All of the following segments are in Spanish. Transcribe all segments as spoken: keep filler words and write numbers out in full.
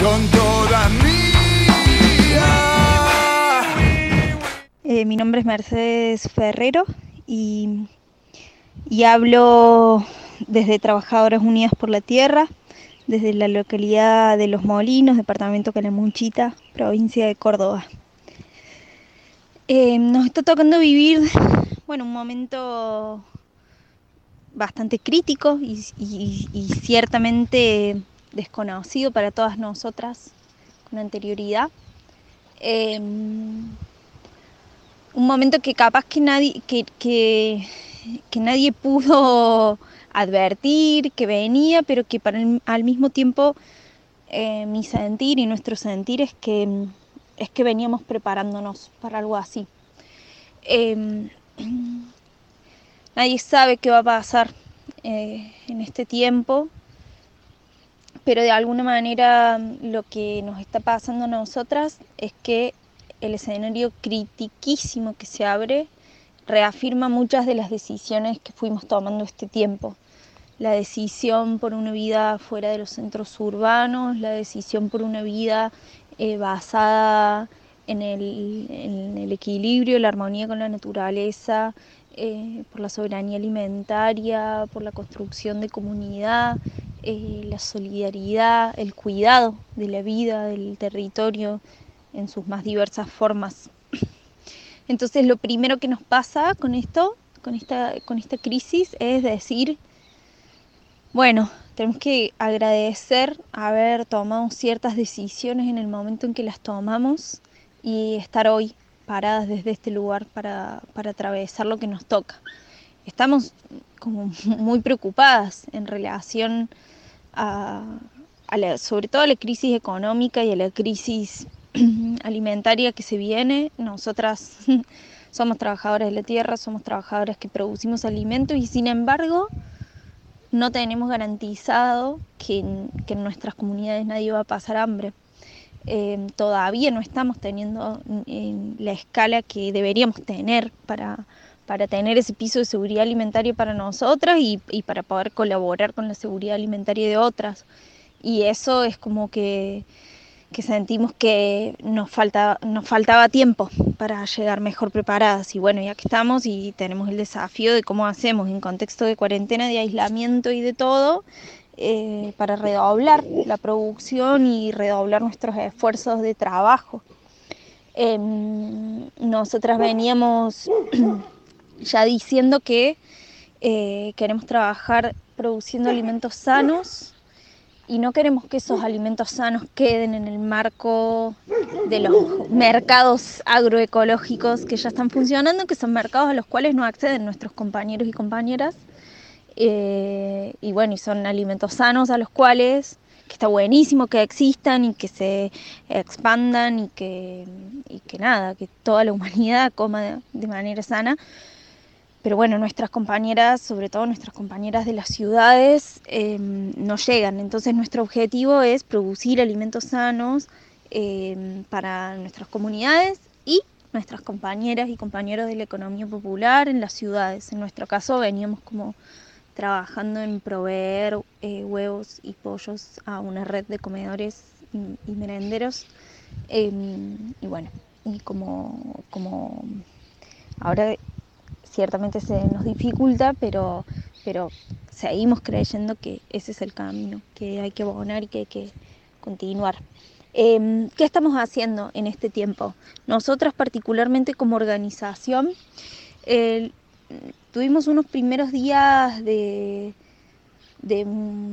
son todas mías. Eh, mi nombre es Mercedes Ferrero y, y hablo desde Trabajadoras Unidas por la Tierra, desde la localidad de Los Molinos, departamento Calamuchita, provincia de Córdoba. Eh, nos está tocando vivir, bueno, un momento bastante crítico y, y, y ciertamente desconocido para todas nosotras con anterioridad. Eh, un momento que capaz que nadie, que, que, que nadie pudo advertir que venía, pero que para el, al mismo tiempo eh, mi sentir y nuestro sentir es que, es que veníamos preparándonos para algo así. Eh, nadie sabe qué va a pasar eh, en este tiempo, pero de alguna manera lo que nos está pasando a nosotras es que el escenario critiquísimo que se abre reafirma muchas de las decisiones que fuimos tomando este tiempo. La decisión por una vida fuera de los centros urbanos, la decisión por una vida eh, basada en el, en el equilibrio, la armonía con la naturaleza, eh, por la soberanía alimentaria, por la construcción de comunidad, eh, la solidaridad, el cuidado de la vida, del territorio en sus más diversas formas. Entonces lo primero que nos pasa con esto, con esta, con esta crisis, es decir, bueno, tenemos que agradecer haber tomado ciertas decisiones en el momento en que las tomamos y estar hoy paradas desde este lugar para, para atravesar lo que nos toca. Estamos como muy preocupadas en relación a, a la, sobre todo a la crisis económica y a la crisis alimentaria que se viene. Nosotras somos trabajadoras de la tierra, somos trabajadoras que producimos alimentos y sin embargo no tenemos garantizado que en, que en nuestras comunidades nadie va a pasar hambre. Eh, todavía no estamos teniendo en la escala que deberíamos tener para, para tener ese piso de seguridad alimentaria para nosotras y, y para poder colaborar con la seguridad alimentaria de otras. Y eso es como que, que sentimos que nos, falta, nos faltaba tiempo para llegar mejor preparadas. Y bueno, ya que estamos y tenemos el desafío de cómo hacemos en contexto de cuarentena, de aislamiento y de todo, eh, para redoblar la producción y redoblar nuestros esfuerzos de trabajo. Eh, nosotras veníamos ya diciendo que eh, queremos trabajar produciendo alimentos sanos, y no queremos que esos alimentos sanos queden en el marco de los mercados agroecológicos que ya están funcionando, que son mercados a los cuales no acceden nuestros compañeros y compañeras. Eh, y bueno, y son alimentos sanos a los cuales, que está buenísimo que existan y que se expandan y que, y que nada, que toda la humanidad coma de, de manera sana. Pero bueno, nuestras compañeras, sobre todo nuestras compañeras de las ciudades, eh, no llegan. Entonces nuestro objetivo es producir alimentos sanos eh, para nuestras comunidades y nuestras compañeras y compañeros de la economía popular en las ciudades. En nuestro caso veníamos como trabajando en proveer eh, huevos y pollos a una red de comedores y, y merenderos. Eh, y bueno, y como, como ahora ciertamente se nos dificulta, pero, pero seguimos creyendo que ese es el camino, que hay que abonar y que hay que continuar. Eh, ¿Qué estamos haciendo en este tiempo? Nosotras particularmente como organización eh, tuvimos unos primeros días de, de,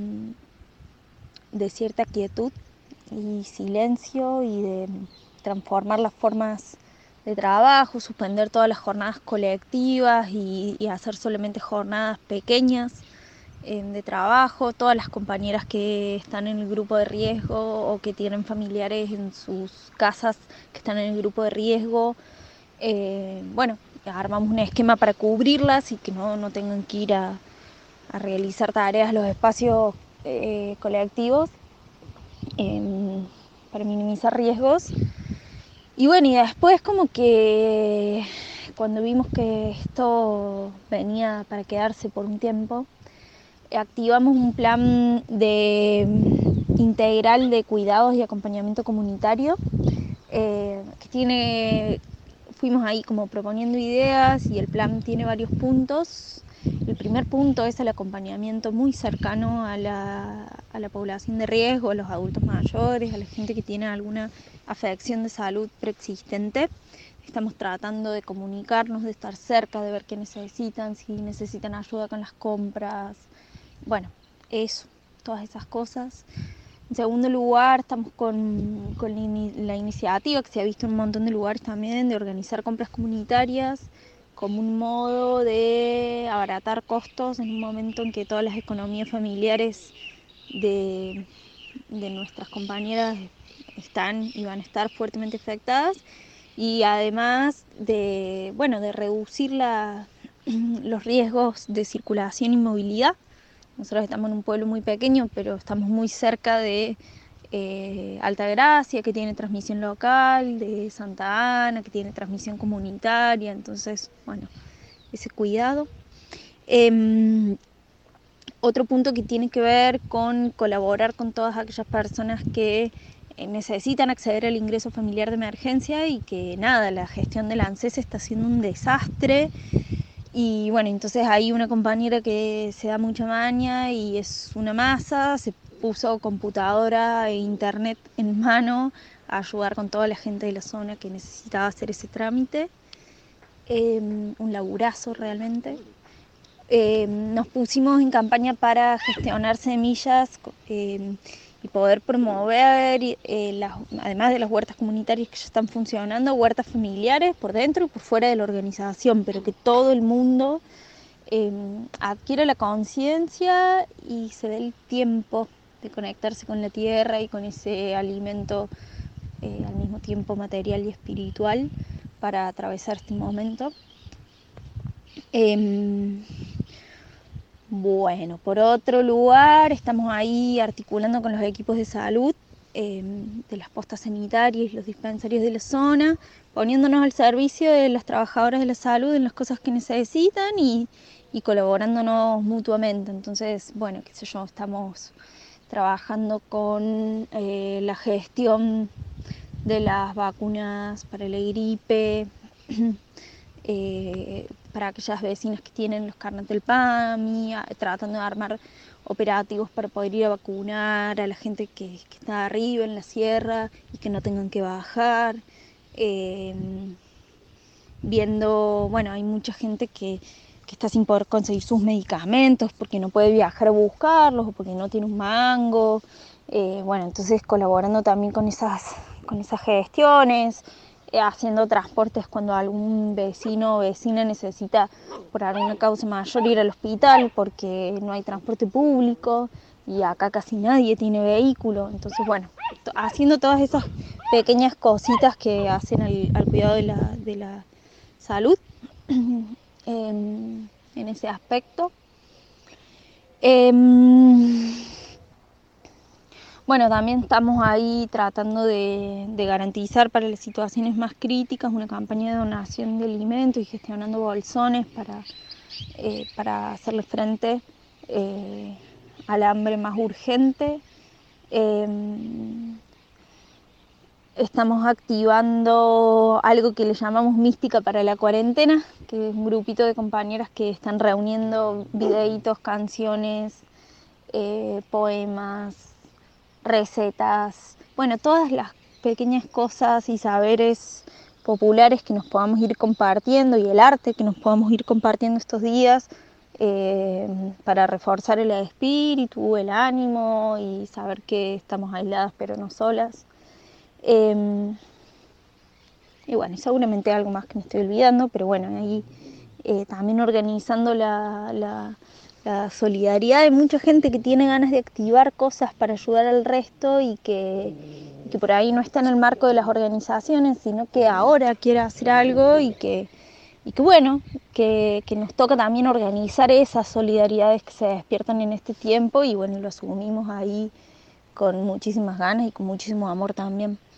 de cierta quietud y silencio y de transformar las formas de trabajo, suspender todas las jornadas colectivas y, y hacer solamente jornadas pequeñas eh, de trabajo. Todas las compañeras que están en el grupo de riesgo o que tienen familiares en sus casas que están en el grupo de riesgo, eh, bueno, armamos un esquema para cubrirlas y que no, no tengan que ir a, a realizar tareas a los espacios eh, colectivos eh, para minimizar riesgos. Y bueno, y después como que cuando vimos que esto venía para quedarse por un tiempo, activamos un plan de integral de cuidados y acompañamiento comunitario, eh, que tiene, fuimos ahí como proponiendo ideas y el plan tiene varios puntos. El primer punto es el acompañamiento muy cercano a la, a la población de riesgo, a los adultos mayores, a la gente que tiene alguna afección de salud preexistente. Estamos tratando de comunicarnos, de estar cerca, de ver qué necesitan, si necesitan ayuda con las compras, bueno, eso, todas esas cosas. En segundo lugar, estamos con, con la iniciativa que se ha visto en un montón de lugares también, de organizar compras comunitarias como un modo de abaratar costos en un momento en que todas las economías familiares de, de nuestras compañeras están y van a estar fuertemente afectadas, y además de, bueno, de reducir la, los riesgos de circulación y movilidad. Nosotros estamos en un pueblo muy pequeño, pero estamos muy cerca de eh, Altagracia, que tiene transmisión local, de Santa Ana, que tiene transmisión comunitaria, entonces, bueno, ese cuidado. Eh, otro punto que tiene que ver con colaborar con todas aquellas personas que eh, necesitan acceder al ingreso familiar de emergencia y que nada, la gestión del ANSES está siendo un desastre. Y bueno, entonces hay una compañera que se da mucha maña y es una masa, se puso computadora e internet en mano a ayudar con toda la gente de la zona que necesitaba hacer ese trámite. Eh, un laburazo realmente. Eh, nos pusimos en campaña para gestionar semillas eh, y poder promover, eh, las, además de las huertas comunitarias que ya están funcionando, huertas familiares por dentro y por fuera de la organización, pero que todo el mundo eh, adquiera la conciencia y se dé el tiempo de conectarse con la tierra y con ese alimento eh, al mismo tiempo material y espiritual para atravesar este momento. Eh, Bueno, por otro lugar, estamos ahí articulando con los equipos de salud eh, de las postas sanitarias y los dispensarios de la zona, poniéndonos al servicio de las trabajadoras de la salud en las cosas que necesitan y, y colaborándonos mutuamente. Entonces, bueno, qué sé yo, estamos trabajando con eh, la gestión de las vacunas para la gripe, Eh, para aquellas vecinas que tienen los carnets del PAMI, tratando de armar operativos para poder ir a vacunar a la gente que, que está arriba en la sierra y que no tengan que bajar. Eh, viendo, bueno, hay mucha gente que, que está sin poder conseguir sus medicamentos porque no puede viajar a buscarlos o porque no tiene un mango. Eh, bueno, entonces colaborando también con esas, con esas gestiones. Haciendo transportes cuando algún vecino o vecina necesita por alguna causa mayor ir al hospital porque no hay transporte público y acá casi nadie tiene vehículo. Entonces, bueno, haciendo todas esas pequeñas cositas que hacen al, al cuidado de la, de la salud en, en ese aspecto. Eh, Bueno, también estamos ahí tratando de, de garantizar para las situaciones más críticas una campaña de donación de alimentos y gestionando bolsones para, eh, para hacerle frente eh, al hambre más urgente. Eh, estamos activando algo que le llamamos Mística para la Cuarentena, que es un grupito de compañeras que están reuniendo videitos, canciones, eh, poemas, recetas, bueno, todas las pequeñas cosas y saberes populares que nos podamos ir compartiendo y el arte que nos podamos ir compartiendo estos días eh, para reforzar el espíritu, el ánimo y saber que estamos aisladas pero no solas. Eh, y bueno, seguramente algo más que me estoy olvidando, pero bueno, ahí eh, también organizando la, la la solidaridad de mucha gente que tiene ganas de activar cosas para ayudar al resto y que, que por ahí no está en el marco de las organizaciones, sino que ahora quiere hacer algo y que, y que bueno, que, que nos toca también organizar esas solidaridades que se despiertan en este tiempo y bueno, lo asumimos ahí con muchísimas ganas y con muchísimo amor también.